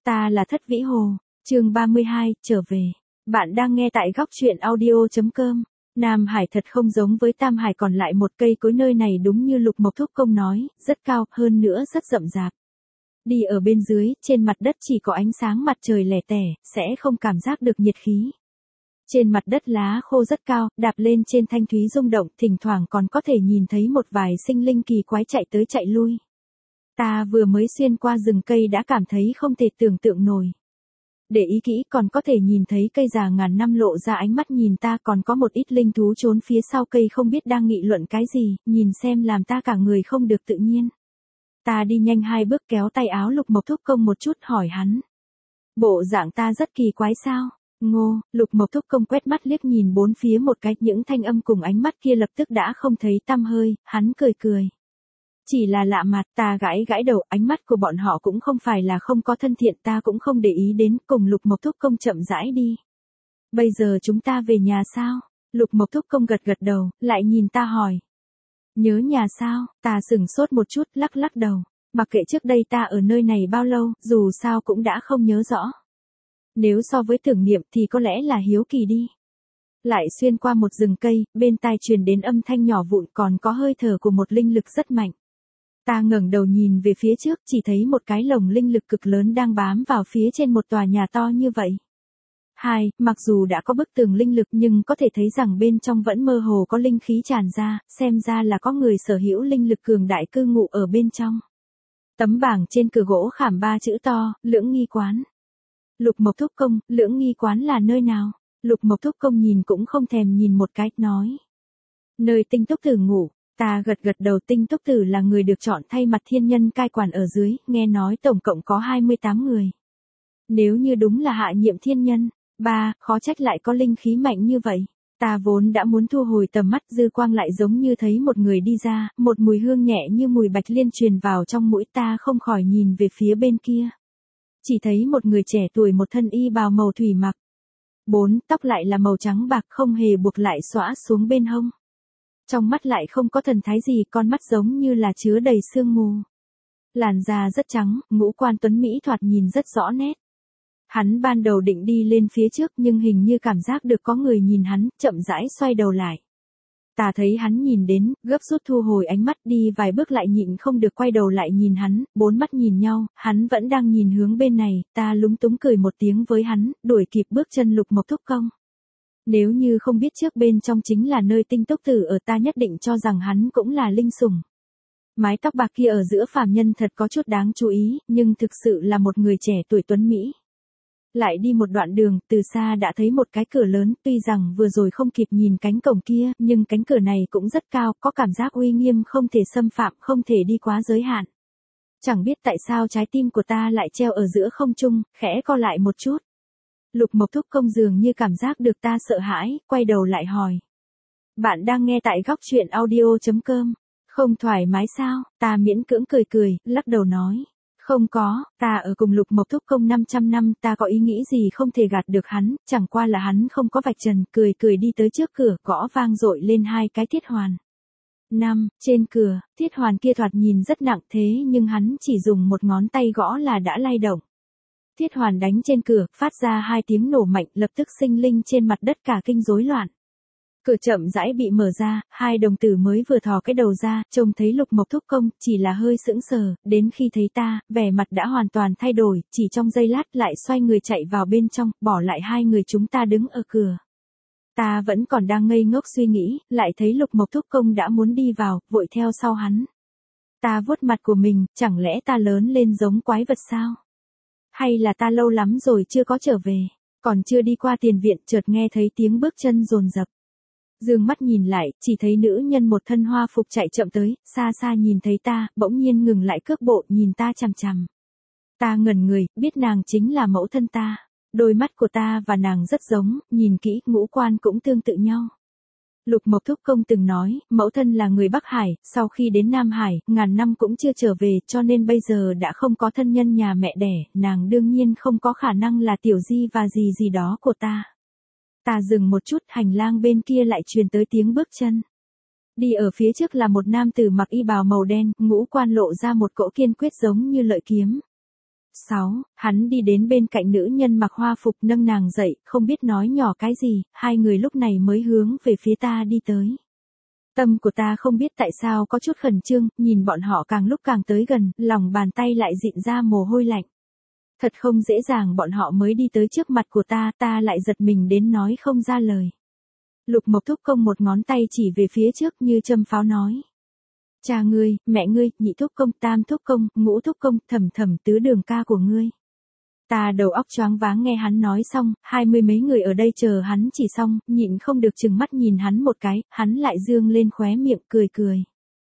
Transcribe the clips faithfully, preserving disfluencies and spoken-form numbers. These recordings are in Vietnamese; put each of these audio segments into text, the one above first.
Ta là Thất Vĩ Hồ, chương ba mươi hai, trở về. Bạn đang nghe tại góc truyện audio.com. Nam Hải thật không giống với Tam Hải, còn lại một cây cối nơi này đúng như Lục Mộc Thúc Công nói, rất cao, hơn nữa rất rậm rạp. Đi ở bên dưới, trên mặt đất chỉ có ánh sáng mặt trời lẻ tẻ, sẽ không cảm giác được nhiệt khí. Trên mặt đất lá khô rất cao, đạp lên trên thanh thúy rung động, thỉnh thoảng còn có thể nhìn thấy một vài sinh linh kỳ quái chạy tới chạy lui. Ta vừa mới xuyên qua rừng cây đã cảm thấy không thể tưởng tượng nổi. Để ý kỹ còn có thể nhìn thấy cây già ngàn năm lộ ra ánh mắt nhìn ta, còn có một ít linh thú trốn phía sau cây không biết đang nghị luận cái gì, nhìn xem làm ta cả người không được tự nhiên. Ta đi nhanh hai bước kéo tay áo Lục Mộc Thúc Công một chút hỏi hắn. Bộ dạng ta rất kỳ quái sao? Ngô, Lục Mộc Thúc Công quét mắt liếc nhìn bốn phía một cái, những thanh âm cùng ánh mắt kia lập tức đã không thấy tăm hơi, hắn cười cười. Chỉ là lạ mặt, ta gãi gãi đầu, ánh mắt của bọn họ cũng không phải là không có thân thiện, ta cũng không để ý đến, cùng Lục Mộc Thúc Công chậm rãi đi. Bây giờ chúng ta về nhà sao? Lục Mộc Thúc Công gật gật đầu, lại nhìn ta hỏi. Nhớ nhà sao? Ta sửng sốt một chút, lắc lắc đầu. Mặc kệ trước đây ta ở nơi này bao lâu, dù sao cũng đã không nhớ rõ. Nếu so với tưởng niệm thì có lẽ là hiếu kỳ đi. Lại xuyên qua một rừng cây, bên tai truyền đến âm thanh nhỏ vụn, còn có hơi thở của một linh lực rất mạnh. Ta ngẩng đầu nhìn về phía trước, chỉ thấy một cái lồng linh lực cực lớn đang bám vào phía trên một tòa nhà to như vậy. Hai, mặc dù đã có bức tường linh lực nhưng có thể thấy rằng bên trong vẫn mơ hồ có linh khí tràn ra, xem ra là có người sở hữu linh lực cường đại cư ngụ ở bên trong. Tấm bảng trên cửa gỗ khảm ba chữ to, Lưỡng Nghi Quán. Lục Mộc Thúc Công, Lưỡng Nghi Quán là nơi nào? Lục Mộc Thúc Công nhìn cũng không thèm nhìn một cái, nói. Nơi Tinh Túc Tử ngủ. Ta gật gật đầu. Tinh Túc Tử là người được chọn thay mặt thiên nhân cai quản ở dưới, nghe nói tổng cộng có hai mươi tám người. Nếu như đúng là hạ nhiệm thiên nhân, ba, khó trách lại có linh khí mạnh như vậy. Ta vốn đã muốn thu hồi tầm mắt, dư quang lại giống như thấy một người đi ra, một mùi hương nhẹ như mùi bạch liên truyền vào trong mũi, ta không khỏi nhìn về phía bên kia. Chỉ thấy một người trẻ tuổi, một thân y bào màu thủy mặc. Bốn, tóc lại là màu trắng bạc, không hề buộc lại xõa xuống bên hông. Trong mắt lại không có thần thái gì, con mắt giống như là chứa đầy sương mù. Làn da rất trắng, ngũ quan tuấn mỹ thoạt nhìn rất rõ nét. Hắn ban đầu định đi lên phía trước nhưng hình như cảm giác được có người nhìn hắn, chậm rãi xoay đầu lại. Ta thấy hắn nhìn đến, gấp rút thu hồi ánh mắt, đi vài bước lại nhịn không được quay đầu lại nhìn hắn, bốn mắt nhìn nhau, hắn vẫn đang nhìn hướng bên này, ta lúng túng cười một tiếng với hắn, đuổi kịp bước chân Lục Mộc Thúc Công. Nếu như không biết trước bên trong chính là nơi Tinh Túc Tử ở, ta nhất định cho rằng hắn cũng là linh sủng. Mái tóc bạc kia ở giữa phàm nhân thật có chút đáng chú ý, nhưng thực sự là một người trẻ tuổi tuấn mỹ. Lại đi một đoạn đường, từ xa đã thấy một cái cửa lớn, tuy rằng vừa rồi không kịp nhìn cánh cổng kia, nhưng cánh cửa này cũng rất cao, có cảm giác uy nghiêm không thể xâm phạm, không thể đi quá giới hạn. Chẳng biết tại sao trái tim của ta lại treo ở giữa không trung, khẽ co lại một chút. Lục Mộc Thúc Công dường như cảm giác được ta sợ hãi, quay đầu lại hỏi. Bạn đang nghe tại góc truyện audio.com. Không thoải mái sao? Ta miễn cưỡng cười cười, lắc đầu nói. Không có, ta ở cùng Lục Mộc Thúc Công năm trăm năm, ta có ý nghĩ gì không thể gạt được hắn, chẳng qua là hắn không có vạch trần, cười cười đi tới trước cửa, gõ vang dội lên hai cái thiết hoàn. Năm, trên cửa, thiết hoàn kia thoạt nhìn rất nặng thế nhưng hắn chỉ dùng một ngón tay gõ là đã lay động. Thiết hoàn đánh trên cửa, phát ra hai tiếng nổ mạnh, lập tức sinh linh trên mặt đất cả kinh rối loạn. Cửa chậm rãi bị mở ra, hai đồng tử mới vừa thò cái đầu ra, trông thấy Lục Mộc Thúc Công, chỉ là hơi sững sờ, đến khi thấy ta, vẻ mặt đã hoàn toàn thay đổi, chỉ trong giây lát lại xoay người chạy vào bên trong, bỏ lại hai người chúng ta đứng ở cửa. Ta vẫn còn đang ngây ngốc suy nghĩ, lại thấy Lục Mộc Thúc Công đã muốn đi vào, vội theo sau hắn. Ta vuốt mặt của mình, chẳng lẽ ta lớn lên giống quái vật sao? Hay là ta lâu lắm rồi chưa có trở về, còn chưa đi qua tiền viện, chợt nghe thấy tiếng bước chân dồn dập. Dương mắt nhìn lại, chỉ thấy nữ nhân một thân hoa phục chạy chậm tới, xa xa nhìn thấy ta, bỗng nhiên ngừng lại cước bộ, nhìn ta chằm chằm. Ta ngẩn người, biết nàng chính là mẫu thân ta. Đôi mắt của ta và nàng rất giống, nhìn kỹ, ngũ quan cũng tương tự nhau. Lục Mộc Thúc Công từng nói, mẫu thân là người Bắc Hải, sau khi đến Nam Hải, ngàn năm cũng chưa trở về, cho nên bây giờ đã không có thân nhân nhà mẹ đẻ, nàng đương nhiên không có khả năng là tiểu di và gì gì đó của ta. Ta dừng một chút, hành lang bên kia lại truyền tới tiếng bước chân. Đi ở phía trước là một nam tử mặc y bào màu đen, ngũ quan lộ ra một cỗ kiên quyết giống như lợi kiếm. sáu. Hắn đi đến bên cạnh nữ nhân mặc hoa phục nâng nàng dậy, không biết nói nhỏ cái gì, hai người lúc này mới hướng về phía ta đi tới. Tâm của ta không biết tại sao có chút khẩn trương, nhìn bọn họ càng lúc càng tới gần, lòng bàn tay lại dịn ra mồ hôi lạnh. Thật không dễ dàng bọn họ mới đi tới trước mặt của ta, ta lại giật mình đến nói không ra lời. Lục Mộc Thúc Công một ngón tay chỉ về phía trước như châm pháo nói. Cha ngươi, mẹ ngươi, nhị thúc công, tam thúc công, ngũ thúc công, thầm thầm tứ đường ca của ngươi. Ta đầu óc choáng váng nghe hắn nói xong, hai mươi mấy người ở đây chờ hắn chỉ xong, nhịn không được chừng mắt nhìn hắn một cái, hắn lại dương lên khóe miệng cười cười.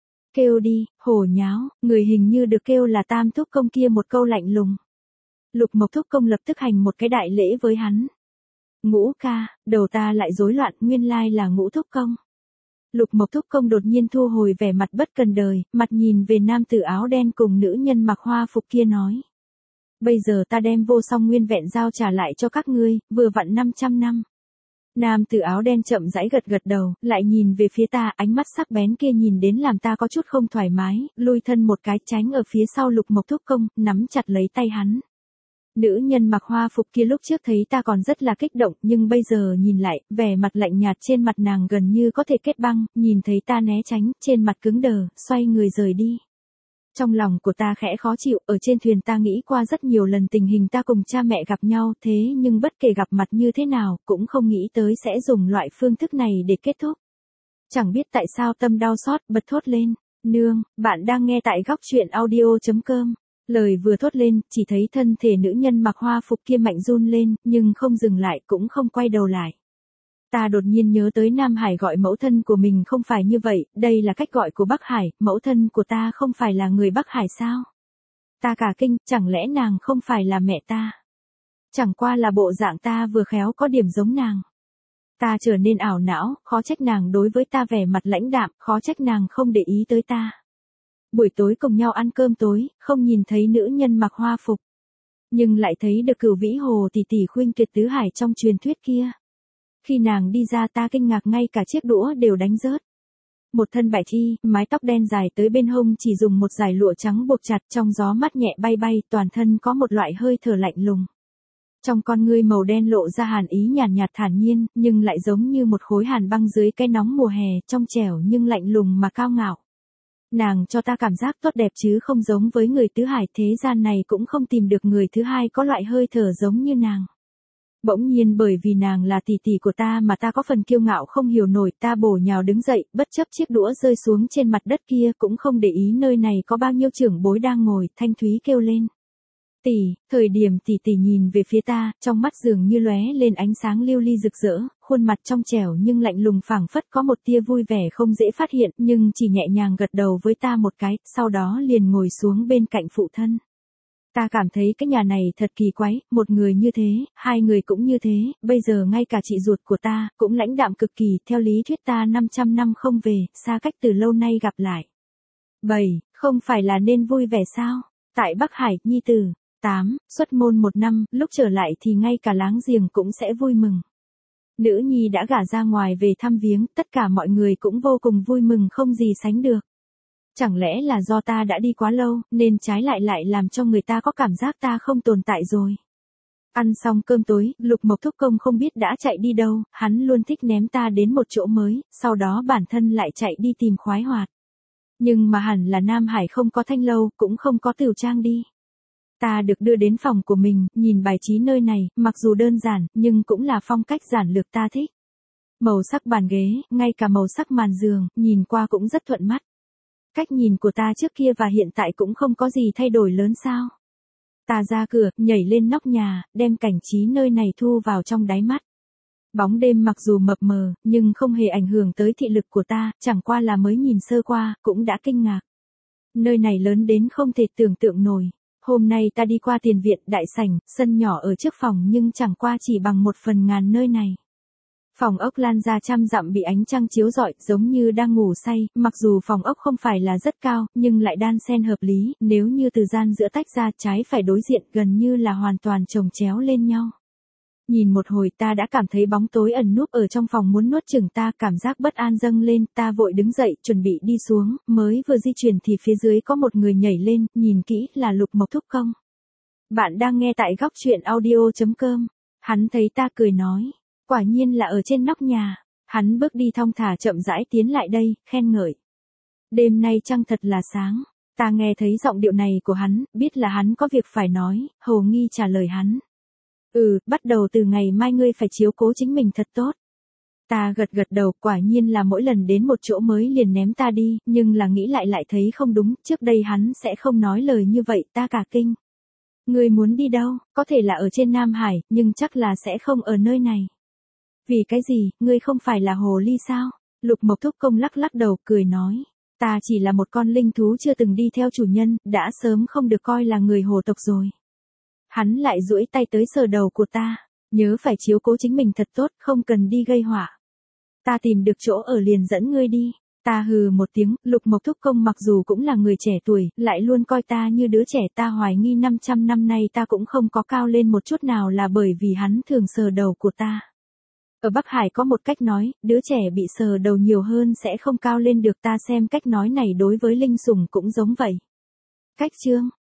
Kêu đi, hổ nháo, người hình như được kêu là tam thúc công kia một câu lạnh lùng. Lục Mộc Thúc Công lập tức hành một cái đại lễ với hắn. Ngũ ca, đầu ta lại rối loạn, nguyên lai là Ngũ Thúc Công. Lục Mộc Thúc Công đột nhiên thu hồi vẻ mặt bất cần đời, mặt nhìn về nam tử áo đen cùng nữ nhân mặc hoa phục kia nói. Bây giờ ta đem vô song nguyên vẹn giao trả lại cho các ngươi, vừa vặn năm trăm năm. Nam tử áo đen chậm rãi gật gật đầu, lại nhìn về phía ta, ánh mắt sắc bén kia nhìn đến làm ta có chút không thoải mái, lui thân một cái tránh ở phía sau Lục Mộc Thúc Công, nắm chặt lấy tay hắn. Nữ nhân mặc hoa phục kia lúc trước thấy ta còn rất là kích động, nhưng bây giờ nhìn lại, vẻ mặt lạnh nhạt trên mặt nàng gần như có thể kết băng, nhìn thấy ta né tránh, trên mặt cứng đờ, xoay người rời đi. Trong lòng của ta khẽ khó chịu, ở trên thuyền ta nghĩ qua rất nhiều lần tình hình ta cùng cha mẹ gặp nhau, thế nhưng bất kể gặp mặt như thế nào, cũng không nghĩ tới sẽ dùng loại phương thức này để kết thúc. Chẳng biết tại sao tâm đau xót, bật thốt lên, nương, bạn đang nghe tại góc truyện audio chấm com. Lời vừa thốt lên, chỉ thấy thân thể nữ nhân mặc hoa phục kia mạnh run lên, nhưng không dừng lại cũng không quay đầu lại. Ta đột nhiên nhớ tới Nam Hải gọi mẫu thân của mình không phải như vậy, đây là cách gọi của Bắc Hải, mẫu thân của ta không phải là người Bắc Hải sao? Ta cả kinh, chẳng lẽ nàng không phải là mẹ ta? Chẳng qua là bộ dạng ta vừa khéo có điểm giống nàng. Ta trở nên ảo não, khó trách nàng đối với ta vẻ mặt lãnh đạm, khó trách nàng không để ý tới ta. Buổi tối cùng nhau ăn cơm tối, không nhìn thấy nữ nhân mặc hoa phục. Nhưng lại thấy được Cửu Vĩ Hồ tỷ tỷ khuynh tuyệt tứ hải trong truyền thuyết kia. Khi nàng đi ra ta kinh ngạc ngay cả chiếc đũa đều đánh rớt. Một thân bạch y, mái tóc đen dài tới bên hông chỉ dùng một dải lụa trắng buộc chặt trong gió mát nhẹ bay bay, toàn thân có một loại hơi thở lạnh lùng. Trong con ngươi màu đen lộ ra hàn ý nhàn nhạt, nhạt thản nhiên, nhưng lại giống như một khối hàn băng dưới cái nóng mùa hè, trong trẻo nhưng lạnh lùng mà cao ngạo. Nàng cho ta cảm giác tốt đẹp chứ không giống với người tứ hải, thế gian này cũng không tìm được người thứ hai có loại hơi thở giống như nàng. Bỗng nhiên bởi vì nàng là tỷ tỷ của ta mà ta có phần kiêu ngạo không hiểu nổi, ta bổ nhào đứng dậy, bất chấp chiếc đũa rơi xuống trên mặt đất kia, cũng không để ý nơi này có bao nhiêu trưởng bối đang ngồi, thanh thúy kêu lên. Tỷ, thời điểm tỷ tỷ nhìn về phía ta, trong mắt dường như lóe lên ánh sáng lưu ly rực rỡ, khuôn mặt trong trẻo nhưng lạnh lùng phảng phất có một tia vui vẻ không dễ phát hiện, nhưng chỉ nhẹ nhàng gật đầu với ta một cái, sau đó liền ngồi xuống bên cạnh phụ thân. Ta cảm thấy cái nhà này thật kỳ quái, một người như thế, hai người cũng như thế, bây giờ ngay cả chị ruột của ta, cũng lãnh đạm cực kỳ, theo lý thuyết ta năm trăm năm không về, xa cách từ lâu nay gặp lại. bảy, không phải là nên vui vẻ sao? Tại Bắc Hải, nhi tử. tám, xuất môn một năm, lúc trở lại thì ngay cả láng giềng cũng sẽ vui mừng. Nữ nhi đã gả ra ngoài về thăm viếng, tất cả mọi người cũng vô cùng vui mừng không gì sánh được. Chẳng lẽ là do ta đã đi quá lâu, nên trái lại lại làm cho người ta có cảm giác ta không tồn tại rồi. Ăn xong cơm tối, Lục Mộc Thúc Công không biết đã chạy đi đâu, hắn luôn thích ném ta đến một chỗ mới, sau đó bản thân lại chạy đi tìm khoái hoạt. Nhưng mà hẳn là Nam Hải không có thanh lâu, cũng không có tửu trang đi. Ta được đưa đến phòng của mình, nhìn bài trí nơi này, mặc dù đơn giản, nhưng cũng là phong cách giản lược ta thích. Màu sắc bàn ghế, ngay cả màu sắc màn giường, nhìn qua cũng rất thuận mắt. Cách nhìn của ta trước kia và hiện tại cũng không có gì thay đổi lớn sao. Ta ra cửa, nhảy lên nóc nhà, đem cảnh trí nơi này thu vào trong đáy mắt. Bóng đêm mặc dù mập mờ, nhưng không hề ảnh hưởng tới thị lực của ta, chẳng qua là mới nhìn sơ qua, cũng đã kinh ngạc. Nơi này lớn đến không thể tưởng tượng nổi. Hôm nay ta đi qua tiền viện, đại sảnh, sân nhỏ ở trước phòng nhưng chẳng qua chỉ bằng một phần ngàn nơi này. Phòng ốc lan ra trăm dặm bị ánh trăng chiếu rọi, giống như đang ngủ say, mặc dù phòng ốc không phải là rất cao, nhưng lại đan xen hợp lý, nếu như từ gian giữa tách ra trái phải đối diện gần như là hoàn toàn chồng chéo lên nhau. Nhìn một hồi ta đã cảm thấy bóng tối ẩn núp ở trong phòng muốn nuốt chửng ta, cảm giác bất an dâng lên, ta vội đứng dậy, chuẩn bị đi xuống, mới vừa di chuyển thì phía dưới có một người nhảy lên, nhìn kỹ là Lục Mộc Thúc Công. Bạn đang nghe tại góc chuyện audio chấm com. Hắn thấy ta cười nói. Quả nhiên là ở trên nóc nhà. Hắn bước đi thong thả chậm rãi tiến lại đây, khen ngợi. Đêm nay trăng thật là sáng. Ta nghe thấy giọng điệu này của hắn, biết là hắn có việc phải nói, hầu nghi trả lời hắn. Ừ, bắt đầu từ ngày mai ngươi phải chiếu cố chính mình thật tốt. Ta gật gật đầu, quả nhiên là mỗi lần đến một chỗ mới liền ném ta đi, nhưng là nghĩ lại lại thấy không đúng, trước đây hắn sẽ không nói lời như vậy, ta cả kinh. Ngươi muốn đi đâu, có thể là ở trên Nam Hải, nhưng chắc là sẽ không ở nơi này. Vì cái gì, ngươi không phải là hồ ly sao? Lục Mộc Thúc Công lắc lắc đầu, cười nói. Ta chỉ là một con linh thú chưa từng đi theo chủ nhân, đã sớm không được coi là người hồ tộc rồi. Hắn lại duỗi tay tới sờ đầu của ta. Nhớ phải chiếu cố chính mình thật tốt, không cần đi gây họa. Ta tìm được chỗ ở liền dẫn ngươi đi. Ta hừ một tiếng, Lục Mộc Thúc Công mặc dù cũng là người trẻ tuổi, lại luôn coi ta như đứa trẻ, ta hoài nghi năm trăm năm nay ta cũng không có cao lên một chút nào là bởi vì hắn thường sờ đầu của ta. Ở Bắc Hải có một cách nói, đứa trẻ bị sờ đầu nhiều hơn sẽ không cao lên được, ta xem cách nói này đối với linh sủng cũng giống vậy. Cách chương